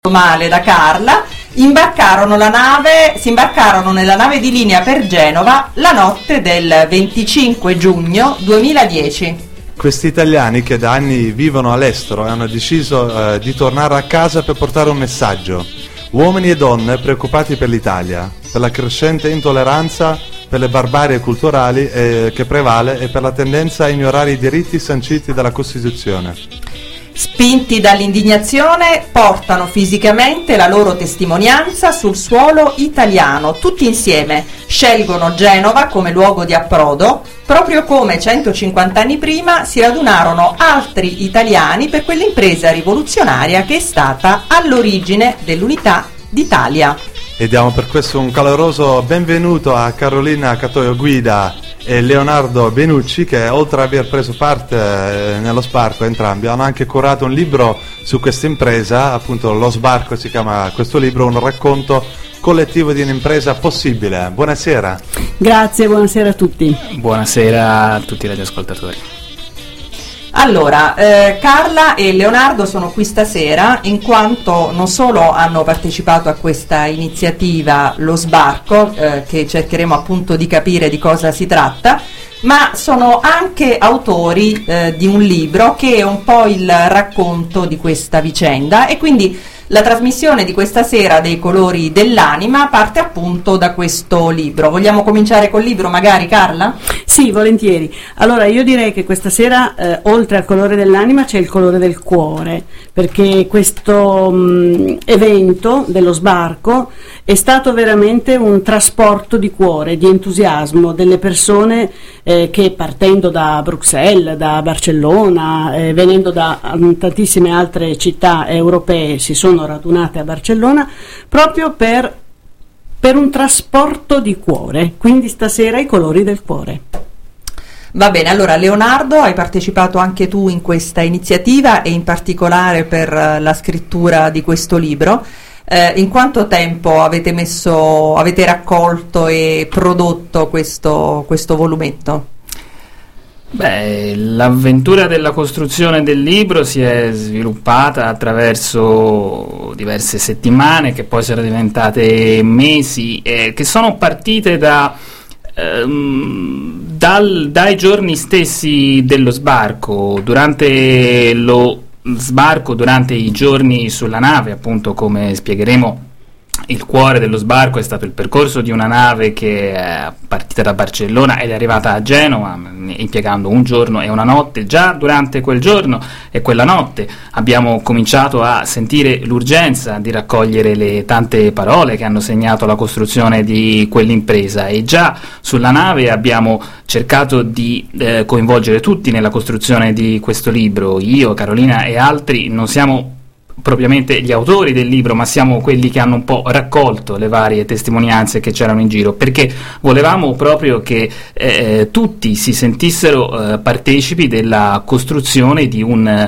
male da Carla, si imbarcarono nella nave di linea per Genova la notte del 25 giugno 2010. Questi italiani che da anni vivono all'estero hanno deciso di tornare a casa per portare un messaggio. Uomini e donne preoccupati per l'Italia, per la crescente intolleranza, per le barbarie culturali che prevale e per la tendenza a ignorare i diritti sanciti dalla Costituzione. Spinti dall'indignazione, portano fisicamente la loro testimonianza sul suolo italiano. Tutti insieme scelgono Genova come luogo di approdo, proprio come 150 anni prima si radunarono altri italiani per quell'impresa rivoluzionaria che è stata all'origine dell'unità d'Italia. E diamo per questo un caloroso benvenuto a Carolina Catoio Guida e Leonardo Benucci, che oltre ad aver preso parte nello sbarco, entrambi hanno anche curato un libro su questa impresa, appunto Lo Sbarco si chiama questo libro, un racconto collettivo di un'impresa possibile. Buonasera. Grazie, buonasera a tutti. Buonasera a tutti i radioascoltatori. Allora, Carla e Leonardo sono qui stasera in quanto non solo hanno partecipato a questa iniziativa Lo Sbarco, che cercheremo appunto di capire di cosa si tratta, ma sono anche autori di un libro che è un po' il racconto di questa vicenda, e quindi la trasmissione di questa sera dei Colori dell'Anima parte appunto da questo libro. Vogliamo cominciare col libro magari, Carla? Sì, volentieri. Allora io direi che questa sera oltre al colore dell'anima c'è il colore del cuore, perché questo evento dello sbarco è stato veramente un trasporto di cuore, di entusiasmo delle persone che partendo da Bruxelles, da Barcellona, venendo da tantissime altre città europee si sono radunate a Barcellona proprio per un trasporto di cuore, quindi stasera i colori del cuore. Va bene, allora Leonardo, hai partecipato anche tu in questa iniziativa e in particolare per la scrittura di questo libro. In quanto tempo avete raccolto e prodotto questo volumetto? Beh, l'avventura della costruzione del libro si è sviluppata attraverso diverse settimane che poi sono diventate mesi, che sono partite dai giorni stessi dello sbarco. Durante lo sbarco, durante i giorni sulla nave, appunto, come spiegheremo, il cuore dello sbarco è stato il percorso di una nave che è partita da Barcellona ed è arrivata a Genova impiegando un giorno e una notte. Già durante quel giorno e quella notte abbiamo cominciato a sentire l'urgenza di raccogliere le tante parole che hanno segnato la costruzione di quell'impresa, e già sulla nave abbiamo cercato di coinvolgere tutti nella costruzione di questo libro. Io, Carolina e altri non siamo propriamente gli autori del libro, ma siamo quelli che hanno un po' raccolto le varie testimonianze che c'erano in giro, perché volevamo proprio che tutti si sentissero partecipi della costruzione di un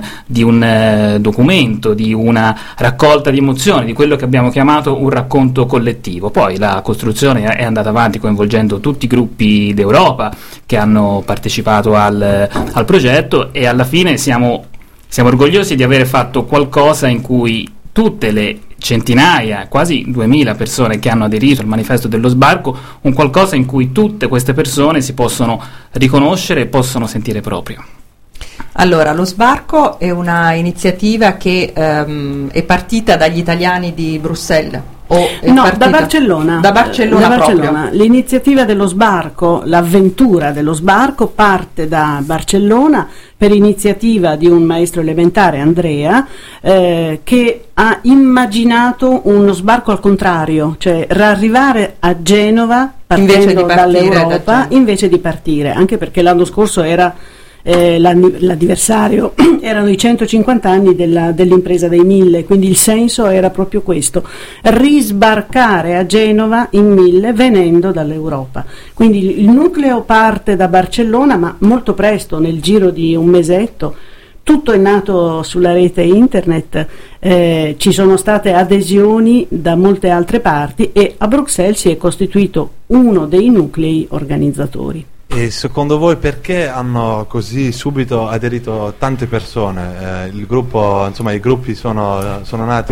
documento, di una raccolta di emozioni, di quello che abbiamo chiamato un racconto collettivo. Poi la costruzione è andata avanti coinvolgendo tutti i gruppi d'Europa che hanno partecipato al progetto, e alla fine siamo orgogliosi di aver fatto qualcosa in cui tutte le centinaia, quasi 2000 persone che hanno aderito al manifesto dello sbarco, un qualcosa in cui tutte queste persone si possono riconoscere e possono sentire proprio. Allora, lo sbarco è una iniziativa che è partita dagli italiani di Bruxelles? Da Barcellona. Da Barcellona. L'iniziativa dello sbarco, l'avventura dello sbarco parte da Barcellona per iniziativa di un maestro elementare, Andrea, che ha immaginato uno sbarco al contrario, cioè arrivare a Genova partendo dall'Europa invece di partire, anche perché l'anno scorso era l'anniversario, erano i 150 anni dell'impresa dei 1000, quindi il senso era proprio questo: risbarcare a Genova in 1000 venendo dall'Europa. Quindi il nucleo parte da Barcellona, ma molto presto, nel giro di un mesetto, tutto è nato sulla rete internet, ci sono state adesioni da molte altre parti e a Bruxelles si è costituito uno dei nuclei organizzatori. E secondo voi perché hanno così subito aderito tante persone? Il gruppo, insomma, i gruppi sono nati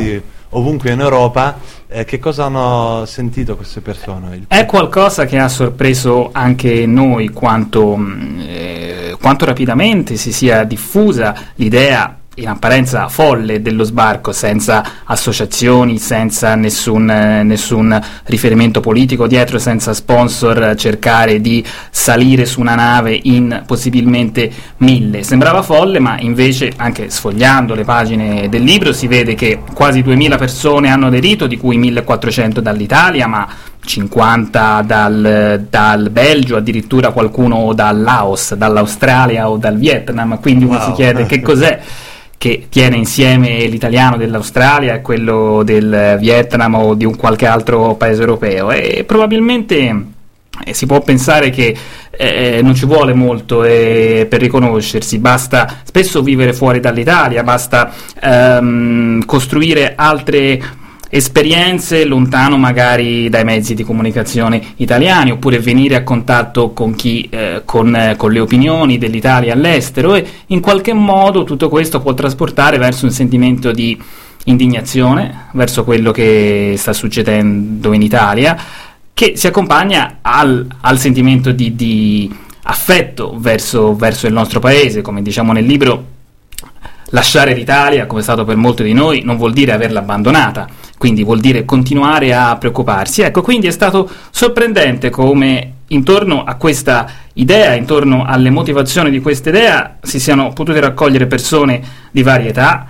ovunque in Europa. Che cosa hanno sentito queste persone? È qualcosa che ha sorpreso anche noi quanto rapidamente si sia diffusa l'idea in apparenza folle dello sbarco, senza associazioni, senza nessun riferimento politico dietro, senza sponsor, cercare di salire su una nave in possibilmente 1000. Sembrava folle, ma invece, anche sfogliando le pagine del libro, si vede che quasi 2000 persone hanno aderito, di cui 1400 dall'Italia, ma 50 dal Belgio, addirittura qualcuno dal Laos, dall'Australia o dal Vietnam. Quindi uno si chiede che cos'è che tiene insieme l'italiano dell'Australia e quello del Vietnam o di un qualche altro paese europeo, e probabilmente si può pensare che non ci vuole molto per riconoscersi, basta spesso vivere fuori dall'Italia, basta costruire altre esperienze lontano magari dai mezzi di comunicazione italiani, oppure venire a contatto con chi con le opinioni dell'Italia all'estero, e in qualche modo tutto questo può trasportare verso un sentimento di indignazione verso quello che sta succedendo in Italia, che si accompagna al sentimento di affetto verso il nostro paese. Come diciamo nel libro, lasciare l'Italia, come è stato per molti di noi, non vuol dire averla abbandonata, quindi vuol dire continuare a preoccuparsi. Ecco, quindi è stato sorprendente come intorno a questa idea, intorno alle motivazioni di questa idea, si siano potute raccogliere persone di varie età,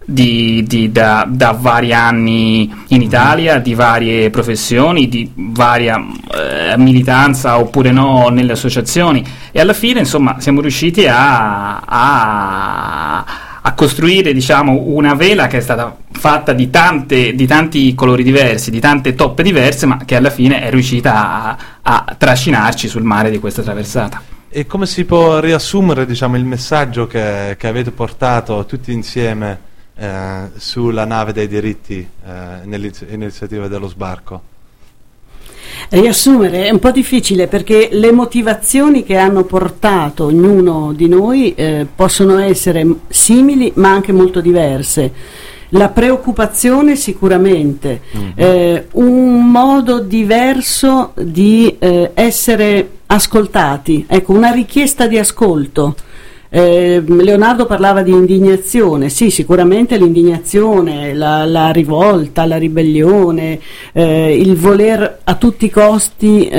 da vari anni in Italia, di varie professioni, di varia militanza oppure no nelle associazioni, e alla fine insomma siamo riusciti a costruire, diciamo, una vela che è stata fatta di tanti colori diversi, di tante toppe diverse, ma che alla fine è riuscita a trascinarci sul mare di questa traversata. E come si può riassumere, diciamo, il messaggio che avete portato tutti insieme sulla nave dei diritti nell'iniziativa dello sbarco? Riassumere è un po' difficile, perché le motivazioni che hanno portato ognuno di noi possono essere simili ma anche molto diverse. La preoccupazione sicuramente, un modo diverso di essere ascoltati, ecco, una richiesta di ascolto. Leonardo parlava di indignazione, sì, sicuramente l'indignazione, la rivolta, la ribellione, il voler a tutti i costi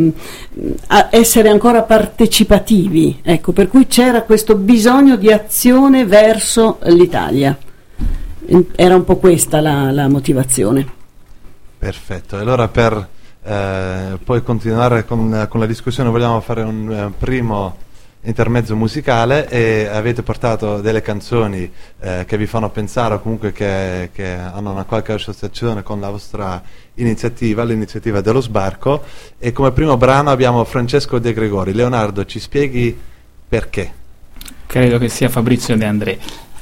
essere ancora partecipativi, ecco, per cui c'era questo bisogno di azione verso l'Italia. Era un po' questa la motivazione. Perfetto, allora per poi continuare con la discussione vogliamo fare un primo intermezzo musicale, e avete portato delle canzoni che vi fanno pensare, o comunque che hanno una qualche associazione con la vostra iniziativa, l'iniziativa dello sbarco, e come primo brano abbiamo Francesco De Gregori. Leonardo, ci spieghi perché? Credo che sia Fabrizio De André.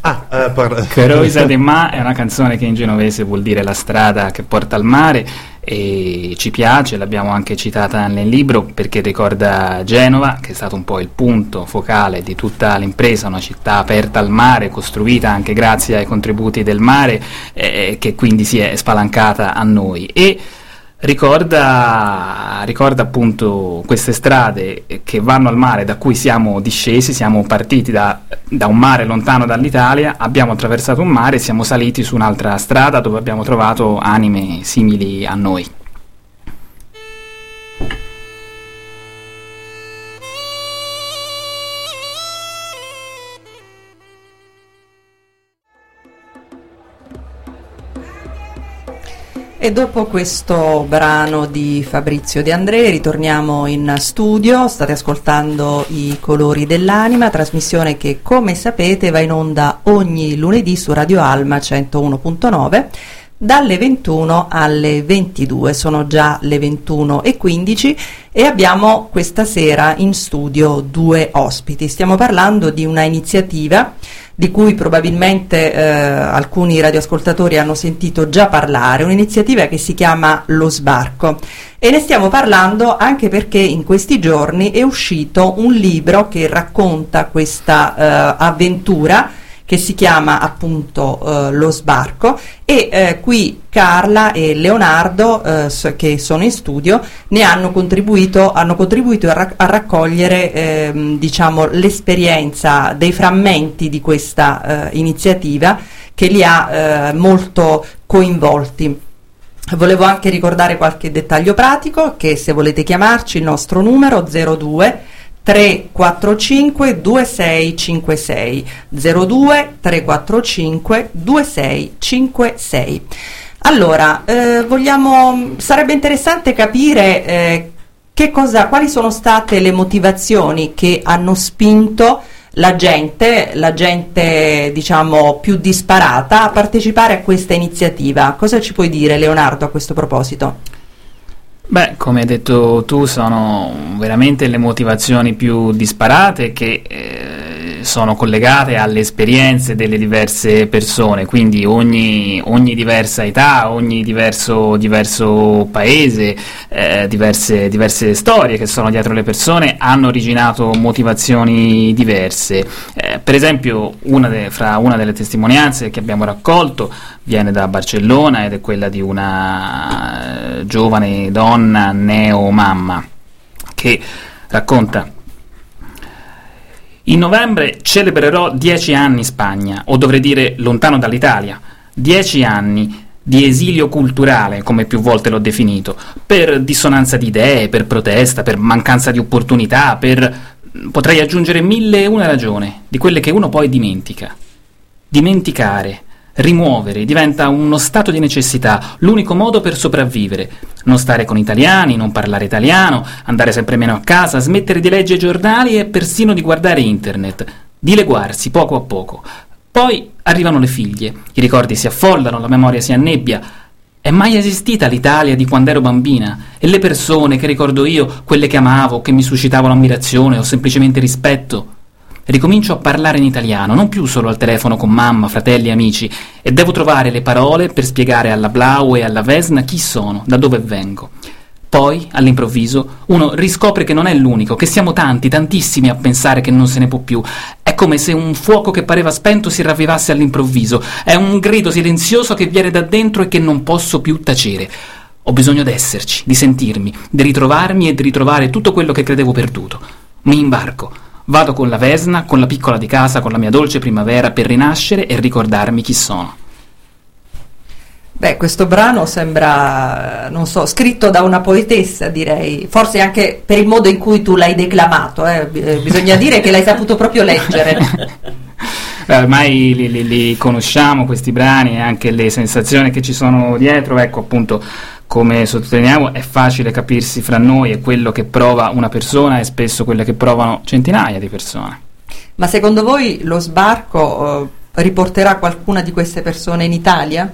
Croisa de Ma è una canzone che in genovese vuol dire la strada che porta al mare, e ci piace, l'abbiamo anche citata nel libro perché ricorda Genova, che è stato un po' il punto focale di tutta l'impresa, una città aperta al mare, costruita anche grazie ai contributi del mare, che quindi si è spalancata a noi, e ricorda appunto queste strade che vanno al mare, da cui siamo discesi, siamo partiti da un mare lontano dall'Italia, abbiamo attraversato un mare e siamo saliti su un'altra strada dove abbiamo trovato anime simili a noi. E dopo questo brano di Fabrizio De André ritorniamo in studio. State ascoltando I Colori dell'Anima, trasmissione che, come sapete, va in onda ogni lunedì su Radio Alma 101.9 dalle 21 alle 22. Sono già le 21:15 e abbiamo questa sera in studio due ospiti. Stiamo parlando di una iniziativa di cui probabilmente alcuni radioascoltatori hanno sentito già parlare, un'iniziativa che si chiama Lo Sbarco, e ne stiamo parlando anche perché in questi giorni è uscito un libro che racconta questa avventura, che si chiama appunto Lo Sbarco, e qui Carla e Leonardo che sono in studio ne hanno contribuito a raccogliere diciamo l'esperienza dei frammenti di questa iniziativa che li ha molto coinvolti. Volevo anche ricordare qualche dettaglio pratico, che se volete chiamarci il nostro numero 02 345 2656 02 345 2656. Allora, sarebbe interessante capire quali sono state le motivazioni che hanno spinto la gente diciamo più disparata a partecipare a questa iniziativa. Cosa ci puoi dire, Leonardo, a questo proposito? Beh, come hai detto tu, sono veramente le motivazioni più disparate che sono collegate alle esperienze delle diverse persone, quindi ogni diversa età, ogni diverso paese, diverse storie che sono dietro le persone hanno originato motivazioni diverse. Per esempio, fra una delle testimonianze che abbiamo raccolto viene da Barcellona ed è quella di una giovane donna neomamma che racconta: in novembre celebrerò 10 anni in Spagna, o dovrei dire lontano dall'Italia, 10 anni di esilio culturale, come più volte l'ho definito, per dissonanza di idee, per protesta, per mancanza di opportunità, potrei aggiungere 1001 ragioni, di quelle che uno poi dimentica. Dimenticare, rimuovere, diventa uno stato di necessità, l'unico modo per sopravvivere. Non stare con italiani, non parlare italiano, andare sempre meno a casa, smettere di leggere i giornali e persino di guardare internet, dileguarsi poco a poco. Poi arrivano le figlie, i ricordi si affollano, la memoria si annebbia. È mai esistita l'Italia di quando ero bambina? E le persone che ricordo io, quelle che amavo, che mi suscitavano ammirazione o semplicemente rispetto? Ricomincio a parlare in italiano, non più solo al telefono con mamma, fratelli e amici, e devo trovare le parole per spiegare alla Blau e alla Vesna chi sono, da dove vengo. Poi, all'improvviso, uno riscopre che non è l'unico, che siamo tanti, tantissimi a pensare che non se ne può più. È come se un fuoco che pareva spento si ravvivasse all'improvviso. È un grido silenzioso che viene da dentro e che non posso più tacere. Ho bisogno d'esserci, di sentirmi, di ritrovarmi e di ritrovare tutto quello che credevo perduto. Mi imbarco. Vado con la Vesna, con la piccola di casa, con la mia dolce primavera, per rinascere e ricordarmi chi sono. Beh, questo brano sembra, non so, scritto da una poetessa, direi, forse anche per il modo in cui tu l'hai declamato, bisogna dire che l'hai saputo proprio leggere. Ormai li conosciamo questi brani e anche le sensazioni che ci sono dietro, ecco appunto, come sottolineiamo, è facile capirsi fra noi e quello che prova una persona è spesso quello che provano centinaia di persone. Ma secondo voi lo sbarco riporterà qualcuna di queste persone in Italia?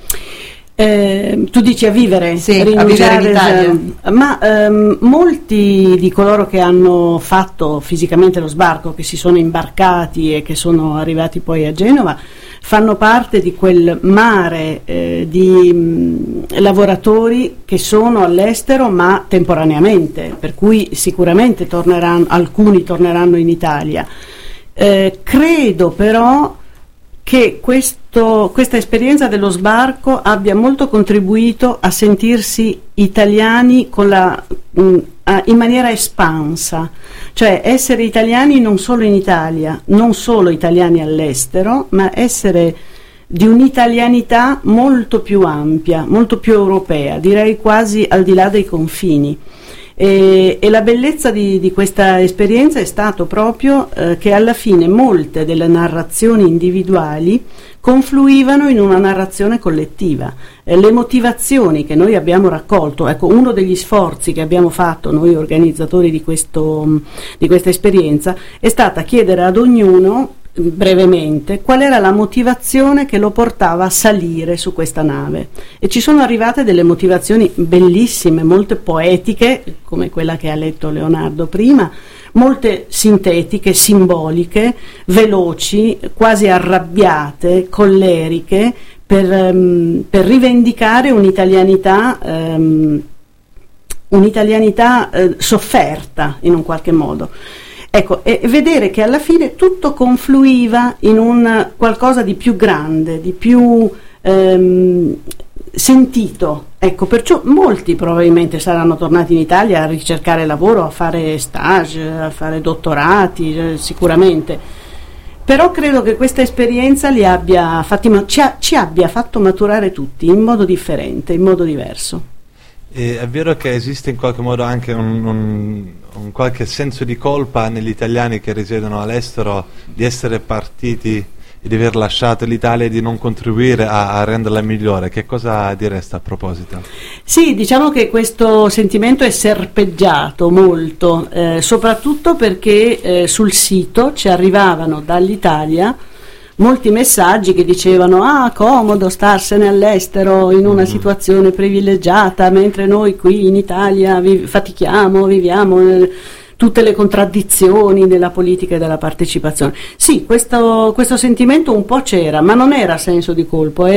Tu dici a vivere? Sì, a vivere in Italia. Ma molti di coloro che hanno fatto fisicamente lo sbarco, che si sono imbarcati e che sono arrivati poi a Genova, fanno parte di quel mare di lavoratori che sono all'estero ma temporaneamente, per cui sicuramente alcuni torneranno in Italia. Credo però che questa esperienza dello sbarco abbia molto contribuito a sentirsi italiani in maniera espansa, cioè essere italiani non solo in Italia, non solo italiani all'estero, ma essere di un'italianità molto più ampia, molto più europea, direi quasi al di là dei confini. E la bellezza di questa esperienza è stato proprio che alla fine molte delle narrazioni individuali confluivano in una narrazione collettiva. Le motivazioni che noi abbiamo raccolto, ecco, uno degli sforzi che abbiamo fatto noi organizzatori di questa esperienza è stata chiedere ad ognuno brevemente qual era la motivazione che lo portava a salire su questa nave, e ci sono arrivate delle motivazioni bellissime, molte poetiche come quella che ha letto Leonardo prima, molte sintetiche, simboliche, veloci, quasi arrabbiate, colleriche, per rivendicare un'italianità sofferta in un qualche modo. Ecco, e vedere che alla fine tutto confluiva in un qualcosa di più grande, di più sentito. Ecco, perciò molti probabilmente saranno tornati in Italia a ricercare lavoro, a fare stage, a fare dottorati, sicuramente. Però credo che questa esperienza ci abbia fatto maturare tutti in modo differente, in modo diverso. E è vero che esiste in qualche modo anche un qualche senso di colpa negli italiani che risiedono all'estero di essere partiti e di aver lasciato l'Italia e di non contribuire a renderla migliore. Che cosa direste a proposito? Sì, diciamo che questo sentimento è serpeggiato molto, soprattutto perché sul sito ci arrivavano dall'Italia molti messaggi che dicevano comodo starsene all'estero in una situazione privilegiata, mentre noi qui in Italia fatichiamo, viviamo tutte le contraddizioni della politica e della partecipazione. Sì, questo sentimento un po' c'era, ma non era senso di colpa,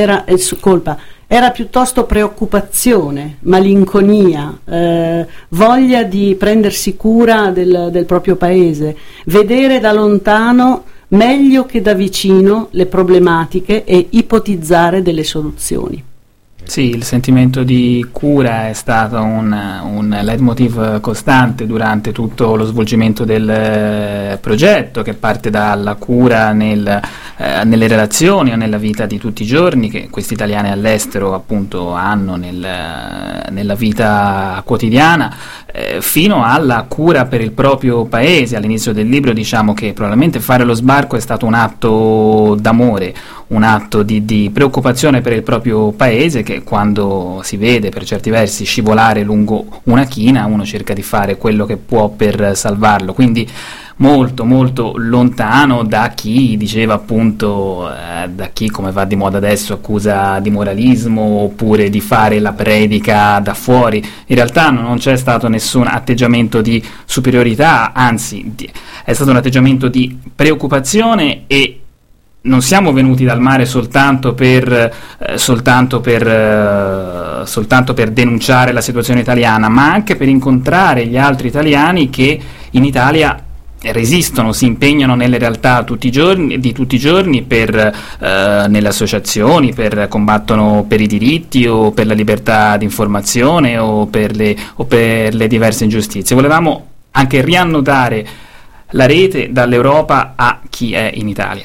era piuttosto preoccupazione, malinconia, voglia di prendersi cura del proprio paese, vedere da lontano meglio che da vicino le problematiche e ipotizzare delle soluzioni. Sì, il sentimento di cura è stato un leitmotiv costante durante tutto lo svolgimento del progetto, che parte dalla cura nelle relazioni o nella vita di tutti i giorni che questi italiani all'estero appunto hanno nella vita quotidiana, fino alla cura per il proprio paese. All'inizio del libro diciamo che probabilmente fare lo sbarco è stato un atto d'amore, un atto di preoccupazione per il proprio paese, che quando si vede per certi versi scivolare lungo una china uno cerca di fare quello che può per salvarlo, quindi molto molto lontano da chi diceva appunto, da chi come va di moda adesso accusa di moralismo oppure di fare la predica da fuori. In realtà non c'è stato nessun atteggiamento di superiorità, anzi è stato un atteggiamento di preoccupazione, e non siamo venuti dal mare soltanto per denunciare la situazione italiana, ma anche per incontrare gli altri italiani che in Italia resistono, si impegnano nelle realtà di tutti i giorni nelle associazioni, combattono per i diritti o per la libertà di informazione o per le diverse ingiustizie. Volevamo anche riannodare la rete dall'Europa a chi è in Italia.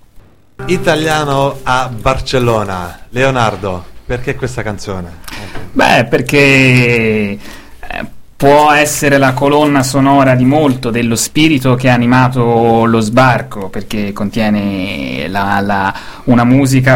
Italiano a Barcellona. Leonardo, perché questa canzone? Beh, perché può essere la colonna sonora di molto dello spirito che ha animato lo sbarco, perché contiene una musica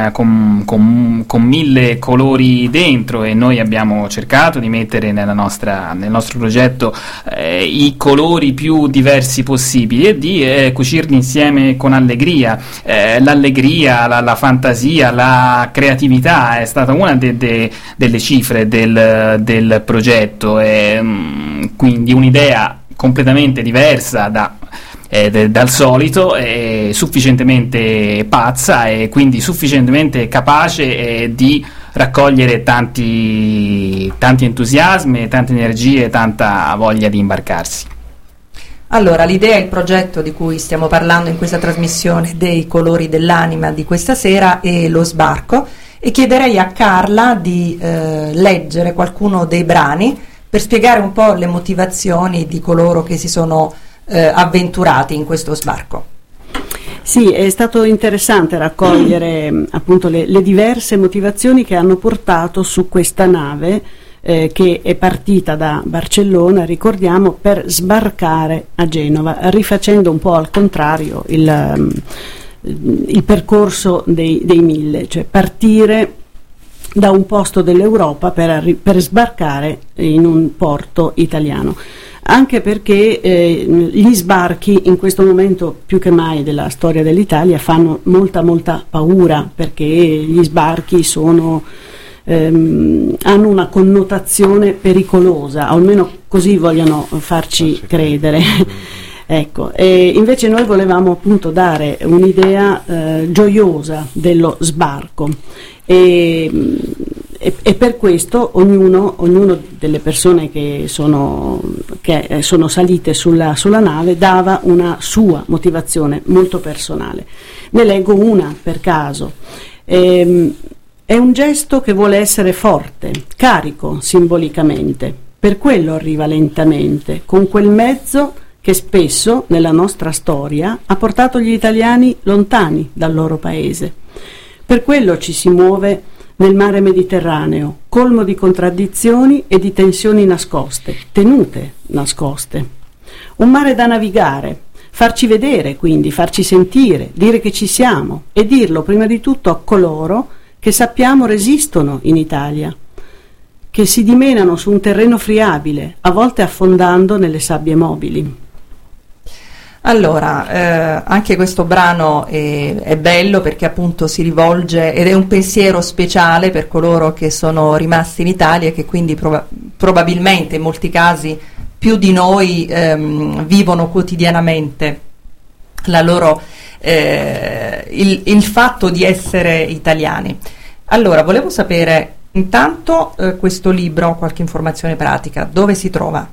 con 1000 colori dentro, e noi abbiamo cercato di mettere nel nostro progetto i colori più diversi possibili e di cucirli insieme con allegria. L'allegria, la fantasia, la creatività è stata una delle cifre del progetto, quindi un'idea completamente diversa dal solito, sufficientemente pazza e quindi sufficientemente capace di raccogliere tanti entusiasmi, tante energie, tanta voglia di imbarcarsi. Allora, l'idea e il progetto di cui stiamo parlando in questa trasmissione dei colori dell'anima di questa sera è lo sbarco, e chiederei a Carla di leggere qualcuno dei brani per spiegare un po' le motivazioni di coloro che si sono avventurati in questo sbarco. Sì, è stato interessante raccogliere appunto le diverse motivazioni che hanno portato su questa nave che è partita da Barcellona, ricordiamo, per sbarcare a Genova, rifacendo un po' al contrario il percorso dei 1000, cioè partire da un posto dell'Europa per sbarcare in un porto italiano, anche perché gli sbarchi in questo momento più che mai della storia dell'Italia fanno molta paura, perché gli sbarchi hanno una connotazione pericolosa, almeno così vogliono farci credere. Ecco, e invece noi volevamo appunto dare un'idea gioiosa dello sbarco, e e per questo ognuno delle persone che sono salite sulla nave dava una sua motivazione molto personale. Ne leggo una per caso. È un gesto che vuole essere forte, carico simbolicamente, per quello arriva lentamente, con quel mezzo che spesso nella nostra storia ha portato gli italiani lontani dal loro paese. Per quello ci si muove nel mare Mediterraneo, colmo di contraddizioni e di tensioni nascoste, tenute nascoste. Un mare da navigare, farci vedere quindi, farci sentire, dire che ci siamo e dirlo prima di tutto a coloro che sappiamo resistono in Italia, che si dimenano su un terreno friabile, a volte affondando nelle sabbie mobili. Allora, anche questo brano è bello perché appunto si rivolge ed è un pensiero speciale per coloro che sono rimasti in Italia e che quindi probabilmente in molti casi più di noi vivono quotidianamente la loro, il fatto di essere italiani. Allora, volevo sapere intanto questo libro, qualche informazione pratica, dove si trova?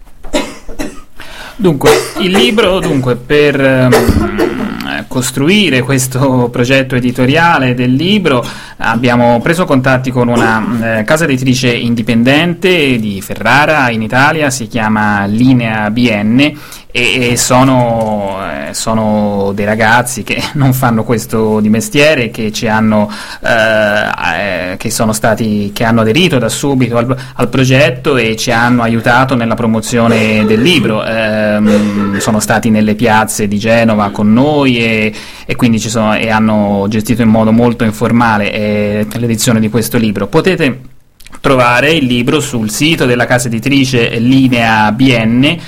Dunque, il libro, per costruire questo progetto editoriale del libro abbiamo preso contatti con una casa editrice indipendente di Ferrara in Italia, si chiama Linea BN e sono dei ragazzi che non fanno questo di mestiere, che ci hanno che hanno aderito da subito al progetto e ci hanno aiutato nella promozione del libro. Sono stati nelle piazze di Genova con noi e quindi e hanno gestito in modo molto informale l'edizione di questo libro. Potete trovare il libro sul sito della casa editrice Linea BN,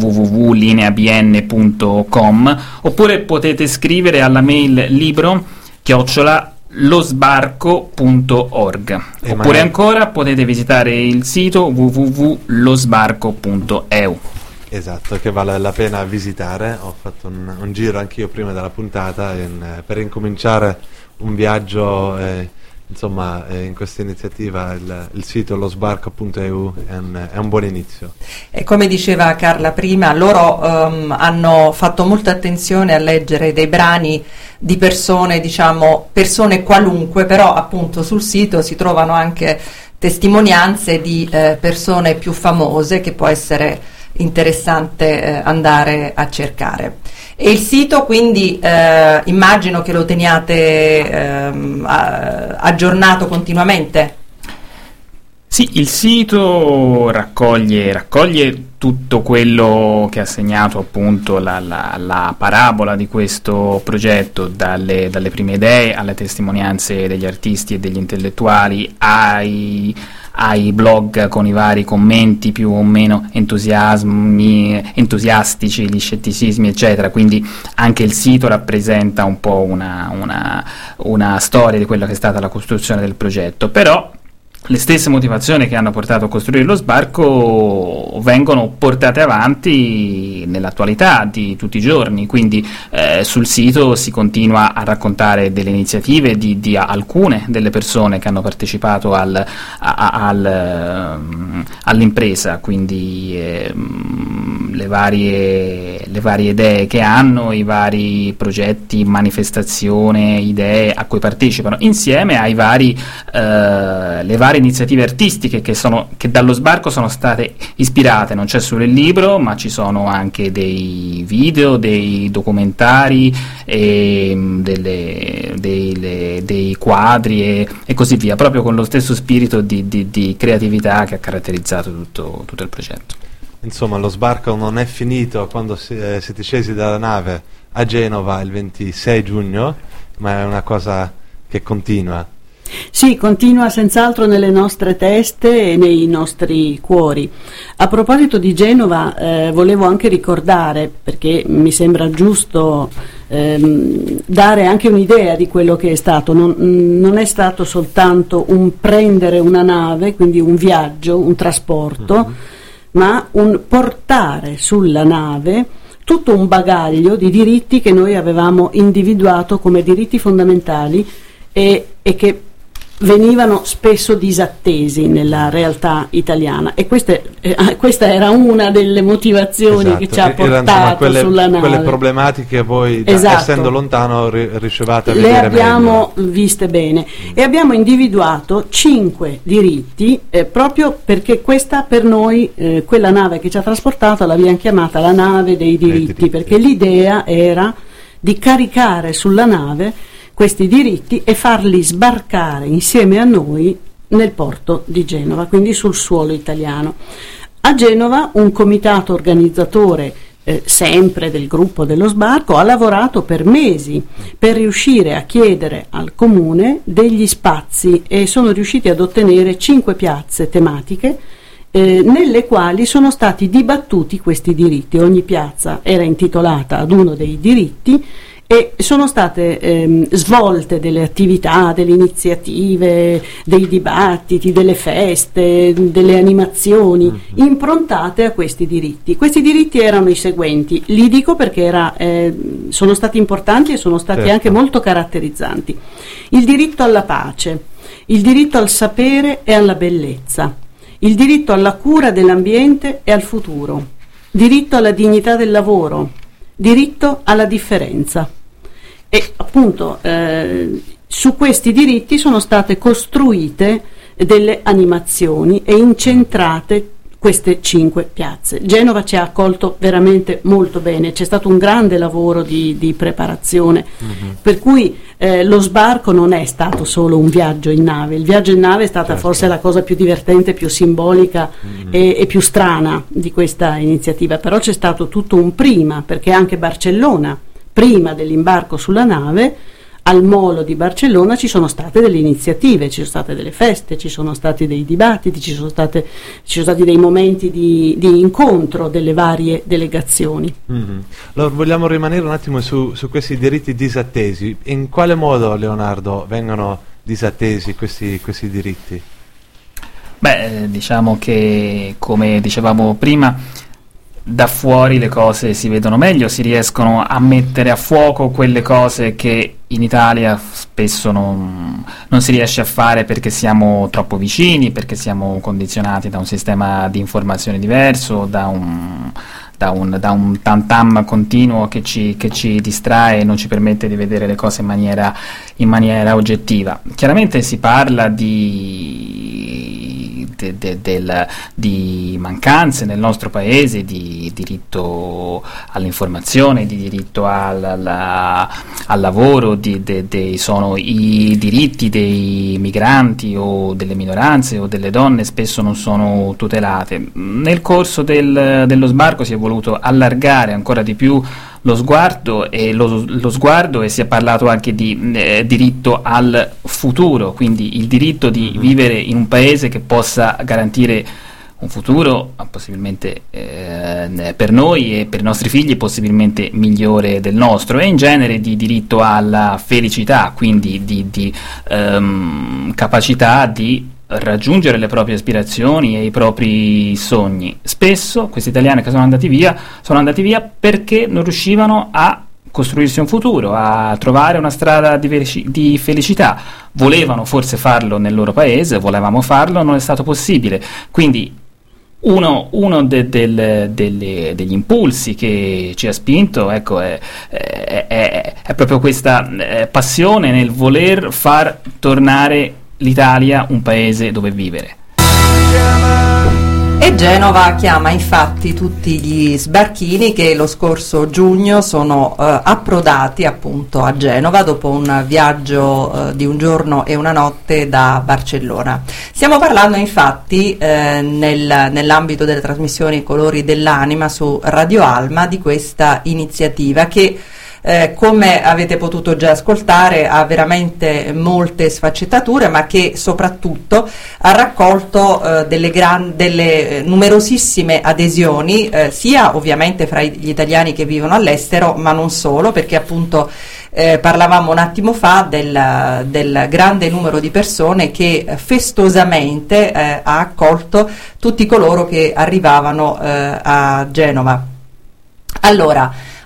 www.lineabn.com, oppure potete scrivere alla mail libro@losbarco.org, oppure ancora potete visitare il sito www.losbarco.eu. Esatto, che vale la pena visitare. Ho fatto un giro anch'io prima della puntata per incominciare un viaggio, in questa iniziativa il sito losbarco.eu è un buon inizio. E come diceva Carla prima, loro hanno fatto molta attenzione a leggere dei brani di persone qualunque, però appunto sul sito si trovano anche testimonianze di persone più famose che può essere interessante andare a cercare. E il sito quindi immagino che lo teniate aggiornato continuamente. Sì, il sito raccoglie tutto quello che ha segnato appunto la parabola di questo progetto, dalle prime idee alle testimonianze degli artisti e degli intellettuali ai blog con i vari commenti più o meno entusiastici, gli scetticismi eccetera, quindi anche il sito rappresenta un po' una storia di quella che è stata la costruzione del progetto, però le stesse motivazioni che hanno portato a costruire lo sbarco vengono portate avanti nell'attualità di tutti i giorni, quindi sul sito si continua a raccontare delle iniziative di alcune delle persone che hanno partecipato all'impresa, quindi le varie idee che hanno, i vari progetti, manifestazioni, idee a cui partecipano, insieme ai le varie iniziative artistiche che dallo sbarco sono state ispirate. Non c'è solo il libro, ma ci sono anche dei video, dei documentari, dei quadri e così via, proprio con lo stesso spirito di creatività che ha caratterizzato tutto il progetto. Insomma, lo sbarco non è finito quando siete scesi dalla nave a Genova il 26 giugno, ma è una cosa che continua. Sì, continua senz'altro nelle nostre teste e nei nostri cuori. A proposito di Genova, volevo anche ricordare, perché mi sembra giusto dare anche un'idea di quello che è stato. Non è stato soltanto un prendere una nave, quindi un viaggio, un trasporto, ma un portare sulla nave tutto un bagaglio di diritti che noi avevamo individuato come diritti fondamentali e che venivano spesso disattesi nella realtà italiana, e questa era una delle motivazioni che ci ha portato sulla nave. Quelle problematiche voi, essendo lontano, riuscivate a vedere le abbiamo meglio. Viste bene, e abbiamo individuato 5 diritti, proprio perché questa per noi, quella nave che ci ha trasportato, l'abbiamo chiamata la nave dei diritti, perché l'idea era di caricare sulla nave questi diritti e farli sbarcare insieme a noi nel porto di Genova, quindi sul suolo italiano. A Genova un comitato organizzatore, sempre del gruppo dello sbarco, ha lavorato per mesi per riuscire a chiedere al comune degli spazi, e sono riusciti ad ottenere 5 piazze tematiche nelle quali sono stati dibattuti questi diritti. Ogni piazza era intitolata ad uno dei diritti e sono state svolte delle attività, delle iniziative, dei dibattiti, delle feste, delle animazioni improntate a questi diritti. Questi diritti erano i seguenti, li dico perché sono stati importanti e sono stati anche molto caratterizzanti. Il diritto alla pace, il diritto al sapere e alla bellezza, il diritto alla cura dell'ambiente e al futuro, diritto alla dignità del lavoro, diritto alla differenza. E appunto su questi diritti sono state costruite delle animazioni e incentrate queste 5 piazze. Genova ci ha accolto veramente molto bene, c'è stato un grande lavoro di preparazione, per cui lo sbarco non è stato solo un viaggio in nave. Il viaggio in nave è stata forse la cosa più divertente, più simbolica e più strana di questa iniziativa, però c'è stato tutto un prima, perché anche Barcellona, prima dell'imbarco sulla nave, al Molo di Barcellona ci sono state delle iniziative, ci sono state delle feste, ci sono stati dei dibattiti, ci sono stati dei momenti di incontro delle varie delegazioni. Allora, vogliamo rimanere un attimo su questi diritti disattesi. In quale modo, Leonardo, vengono disattesi questi diritti? Beh, diciamo che, come dicevamo prima, da fuori le cose si vedono meglio, si riescono a mettere a fuoco quelle cose che in Italia spesso non si riesce a fare, perché siamo troppo vicini, perché siamo condizionati da un sistema di informazione diverso, da un tam tam continuo che ci distrae e non ci permette di vedere le cose in maniera oggettiva. Chiaramente si parla di mancanze nel nostro paese di diritto all'informazione, di diritto al lavoro, sono i diritti dei migranti o delle minoranze o delle donne spesso non sono tutelate. Nel corso dello sbarco si è voluto allargare ancora di più lo sguardo e si è parlato anche di diritto al futuro, quindi il diritto di vivere in un paese che possa garantire un futuro possibilmente per noi e per i nostri figli possibilmente migliore del nostro, e in genere di diritto alla felicità, quindi di capacità di raggiungere le proprie aspirazioni e i propri sogni. Spesso questi italiani che sono andati via perché non riuscivano a costruirsi un futuro, a trovare una strada di felicità. Volevano forse farlo nel loro paese, volevamo farlo, non è stato possibile. Quindi uno degli impulsi che ci ha spinto, ecco, è proprio questa passione nel voler far tornare l'Italia un paese dove vivere. E Genova chiama infatti tutti gli sbarchini che lo scorso giugno sono approdati appunto a Genova dopo un viaggio di un giorno e una notte da Barcellona. Stiamo parlando infatti nell'ambito delle trasmissioni Colori dell'Anima su Radio Alma di questa iniziativa che come avete potuto già ascoltare ha veramente molte sfaccettature, ma che soprattutto ha raccolto delle numerosissime adesioni, sia ovviamente fra gli italiani che vivono all'estero, ma non solo, perché appunto parlavamo un attimo fa del grande numero di persone che festosamente ha accolto tutti coloro che arrivavano a Genova. Allora,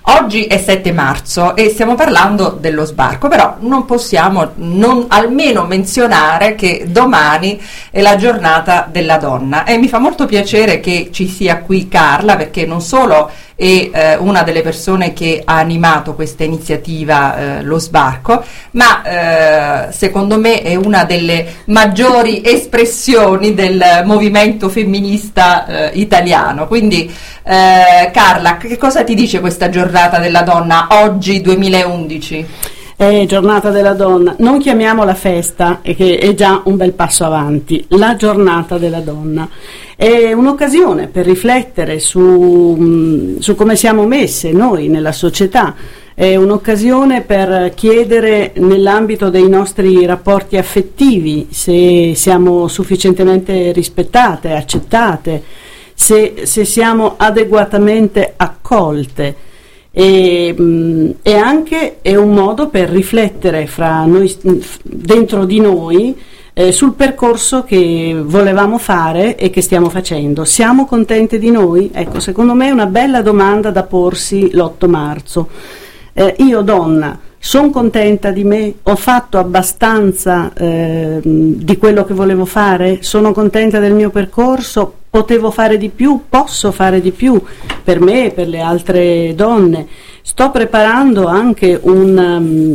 Oggi è 7 marzo e stiamo parlando dello sbarco, però non possiamo non almeno menzionare che domani è la giornata della donna e mi fa molto piacere che ci sia qui Carla, perché non solo è una delle persone che ha animato questa iniziativa, lo sbarco, ma secondo me è una delle maggiori espressioni del movimento femminista italiano. Quindi Carla, che cosa ti dice questa giornata della donna oggi 2011? Giornata della donna, non chiamiamola festa, che è già un bel passo avanti. La giornata della donna è un'occasione per riflettere su come siamo messe noi nella società, è un'occasione per chiedere nell'ambito dei nostri rapporti affettivi se siamo sufficientemente rispettate, accettate, se siamo adeguatamente accolte. E anche è un modo per riflettere fra noi, dentro di noi, sul percorso che volevamo fare e che stiamo facendo. Siamo contente di noi? Ecco, secondo me è una bella domanda da porsi l'8 marzo. Io donna, sono contenta di me? Ho fatto abbastanza di quello che volevo fare? Sono contenta del mio percorso? Potevo fare di più? Posso fare di più per me e per le altre donne? Sto preparando anche un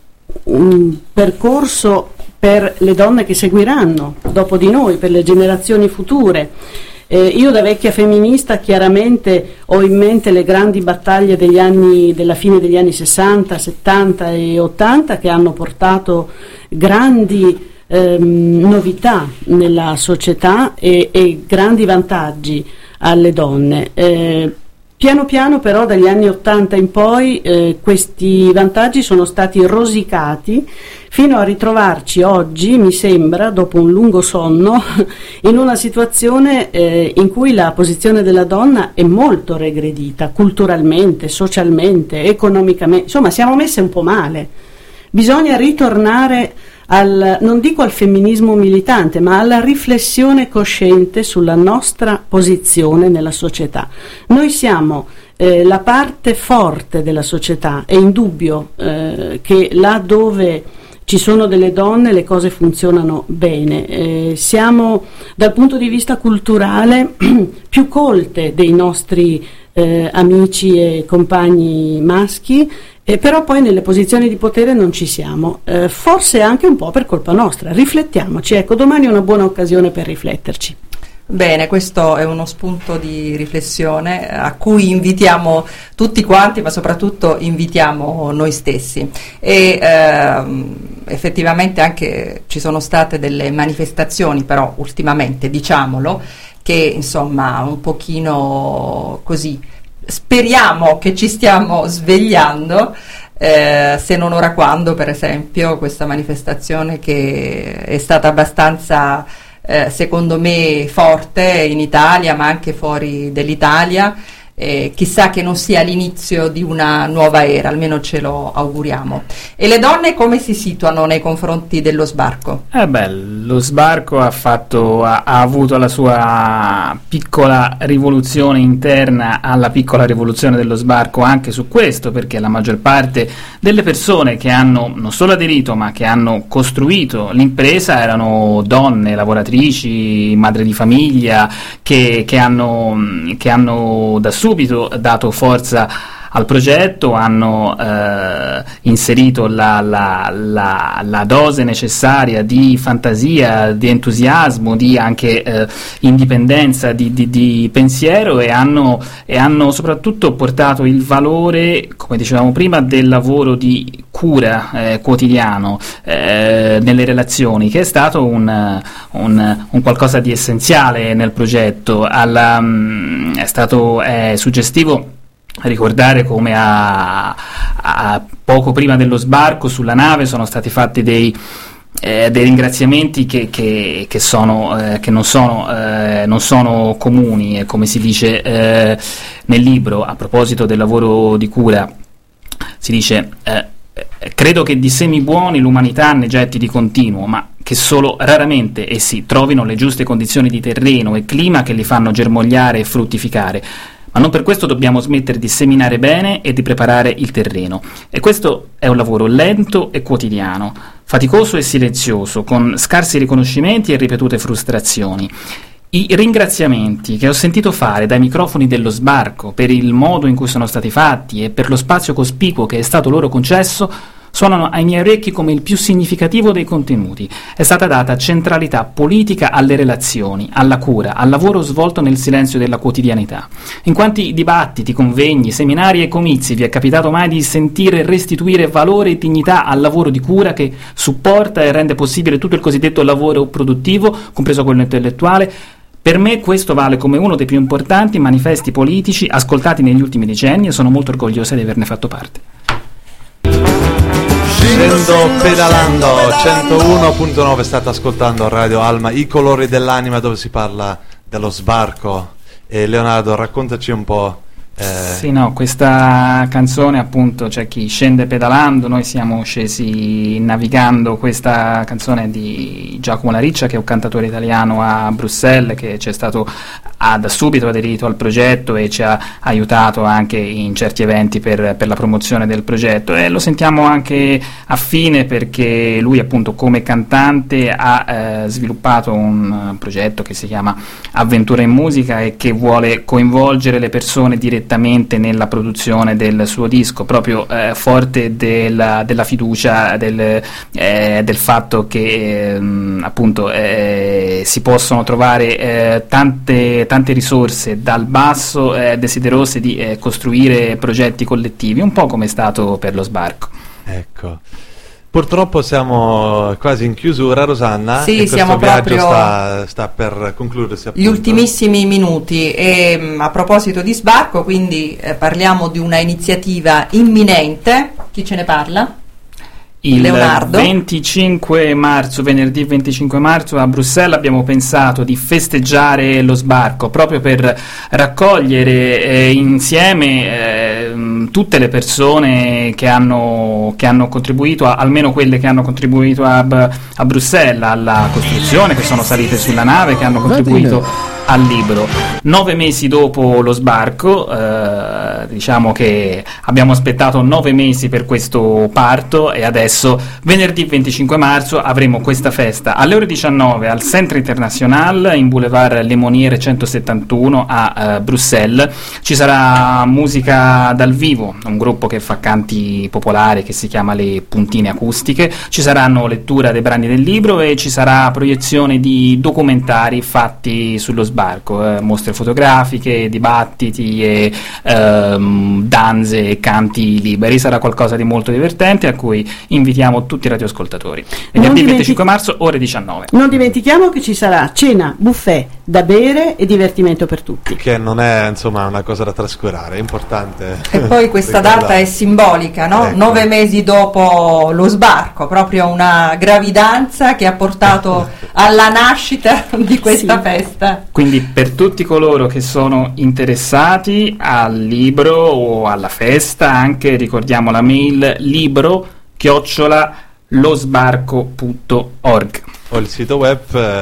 percorso per le donne che seguiranno dopo di noi, per le generazioni future. Io da vecchia femminista chiaramente ho in mente le grandi battaglie della fine degli anni 60, 70 e 80 che hanno portato grandi novità nella società e grandi vantaggi alle donne. Piano piano però dagli anni 80 in poi questi vantaggi sono stati rosicati fino a ritrovarci oggi, mi sembra, dopo un lungo sonno, in una situazione in cui la posizione della donna è molto regredita, culturalmente, socialmente, economicamente, insomma siamo messe un po' male. Bisogna ritornare non dico al femminismo militante, ma alla riflessione cosciente sulla nostra posizione nella società. Noi siamo la parte forte della società, è indubbio che là dove ci sono delle donne le cose funzionano bene, siamo dal punto di vista culturale più colte dei nostri amici e compagni maschi, però poi nelle posizioni di potere non ci siamo, forse anche un po' per colpa nostra. Riflettiamoci, ecco, domani è una buona occasione per rifletterci. Bene, questo è uno spunto di riflessione a cui invitiamo tutti quanti, ma soprattutto invitiamo noi stessi. E effettivamente anche ci sono state delle manifestazioni, però ultimamente, diciamolo, che insomma un pochino così, speriamo che ci stiamo svegliando, se non ora quando, per esempio, questa manifestazione che è stata abbastanza secondo me forte in Italia ma anche fuori dell'Italia, chissà che non sia l'inizio di una nuova era, almeno ce lo auguriamo. E le donne come si situano nei confronti dello sbarco? Lo sbarco ha avuto la sua piccola rivoluzione interna alla piccola rivoluzione dello sbarco anche su questo, perché la maggior parte delle persone che hanno non solo aderito ma che hanno costruito l'impresa erano donne, lavoratrici, madri di famiglia che hanno da subito dato forza al progetto, hanno inserito la dose necessaria di fantasia, di entusiasmo, di anche indipendenza di pensiero e hanno soprattutto portato il valore, come dicevamo prima, del lavoro di cura quotidiano nelle relazioni, che è stato un qualcosa di essenziale nel progetto. È suggestivo ricordare come a poco prima dello sbarco sulla nave sono stati fatti dei ringraziamenti che non sono comuni, come si dice nel libro a proposito del lavoro di cura. Si dice credo che di semi buoni l'umanità ne getti di continuo, ma che solo raramente essi trovino le giuste condizioni di terreno e clima che li fanno germogliare e fruttificare. ma non per questo dobbiamo smettere di seminare bene e di preparare il terreno. E questo è un lavoro lento e quotidiano, faticoso e silenzioso, con scarsi riconoscimenti e ripetute frustrazioni. I ringraziamenti che ho sentito fare dai microfoni dello sbarco per il modo in cui sono stati fatti e per lo spazio cospicuo che è stato loro concesso suonano ai miei orecchi come il più significativo dei contenuti. È stata data centralità politica alle relazioni, alla cura, al lavoro svolto nel silenzio della quotidianità. In quanti dibattiti, convegni, seminari e comizi vi è capitato mai di sentire restituire valore e dignità al lavoro di cura che supporta e rende possibile tutto il cosiddetto lavoro produttivo, compreso quello intellettuale? Per me questo vale come uno dei più importanti manifesti politici ascoltati negli ultimi decenni e sono molto orgogliosa di averne fatto parte. Scendo pedalando 101.9, state ascoltando Radio Alma, I colori dell'anima, dove si parla dello sbarco. E Leonardo, raccontaci un po'. Sì, no, questa canzone appunto c'è chi scende pedalando, noi siamo scesi navigando. Questa canzone è di Giacomo Lariccia, che è un cantatore italiano a Bruxelles, che c'è stato da subito aderito al progetto e ci ha aiutato anche in certi eventi per la promozione del progetto, e lo sentiamo anche affine perché lui appunto come cantante ha sviluppato un progetto che si chiama Avventura in Musica e che vuole coinvolgere le persone direttamente nella produzione del suo disco, proprio forte della fiducia del fatto che appunto si possono trovare tante risorse dal basso, desiderose di costruire progetti collettivi, un po' come è stato per lo sbarco. Ecco. Purtroppo siamo quasi in chiusura, Rosanna, sì, e questo siamo viaggio proprio sta per concludersi, appunto. Gli ultimissimi minuti. E a proposito di sbarco, quindi parliamo di una iniziativa imminente. Chi ce ne parla? Il Leonardo. 25 marzo, venerdì 25 marzo a Bruxelles abbiamo pensato di festeggiare lo sbarco proprio per raccogliere insieme tutte le persone che hanno contribuito, almeno quelle che hanno contribuito a Bruxelles alla costruzione, che sono salite sulla nave, che hanno contribuito al libro. 9 mesi dopo lo sbarco, diciamo che abbiamo aspettato 9 mesi per questo parto, e adesso venerdì 25 marzo avremo questa festa alle ore 19 al Centre International in Boulevard Le Monnier 171 a Bruxelles. Ci sarà musica dal vivo, un gruppo che fa canti popolari che si chiama Le Puntine Acustiche, ci saranno lettura dei brani del libro e ci sarà proiezione di documentari fatti sullo sbarco, mostre fotografiche, dibattiti e danze e canti liberi. Sarà qualcosa di molto divertente a cui invitiamo tutti i radioascoltatori. Venerdì 25 marzo, ore 19. Non dimentichiamo che ci sarà cena, buffet da bere e divertimento per tutti. Che non è, insomma, una cosa da trascurare, è importante. E poi questa data è simbolica, no? Ecco. 9 mesi dopo lo sbarco, proprio una gravidanza che ha portato alla nascita di questa festa. Quindi per tutti coloro che sono interessati al libro o alla festa, anche ricordiamo la mail libro@losbarco.org O il sito web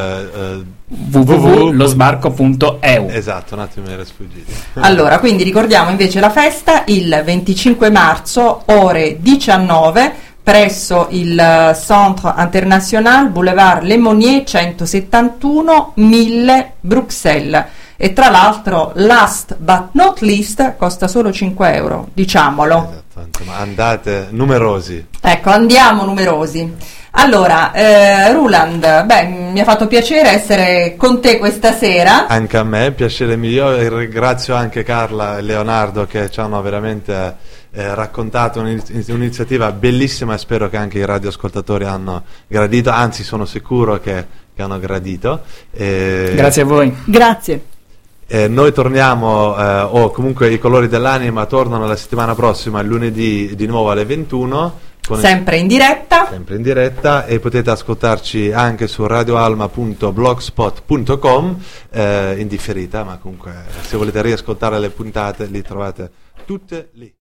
www.losbarco.eu. Esatto, un attimo mi era sfuggito. Allora, quindi ricordiamo invece la festa il 25 marzo, ore 19, presso il Centre International, Boulevard Le Monnier 171, 1000 Bruxelles. E tra l'altro, last but not least, costa solo 5 euro, diciamolo. Esatto, insomma, andate numerosi. Ecco, andiamo numerosi. Allora, Roland, mi ha fatto piacere essere con te questa sera. Anche a me, piacere mio, e ringrazio anche Carla e Leonardo che ci hanno veramente raccontato un'iniziativa bellissima, e spero che anche i radioascoltatori hanno gradito, anzi sono sicuro che hanno gradito. Grazie a voi. Grazie. Noi torniamo, o comunque i colori dell'anima tornano la settimana prossima, lunedì di nuovo alle 21. Sempre in diretta, e potete ascoltarci anche su radioalma.blogspot.com in differita, ma comunque se volete riascoltare le puntate li trovate tutte lì.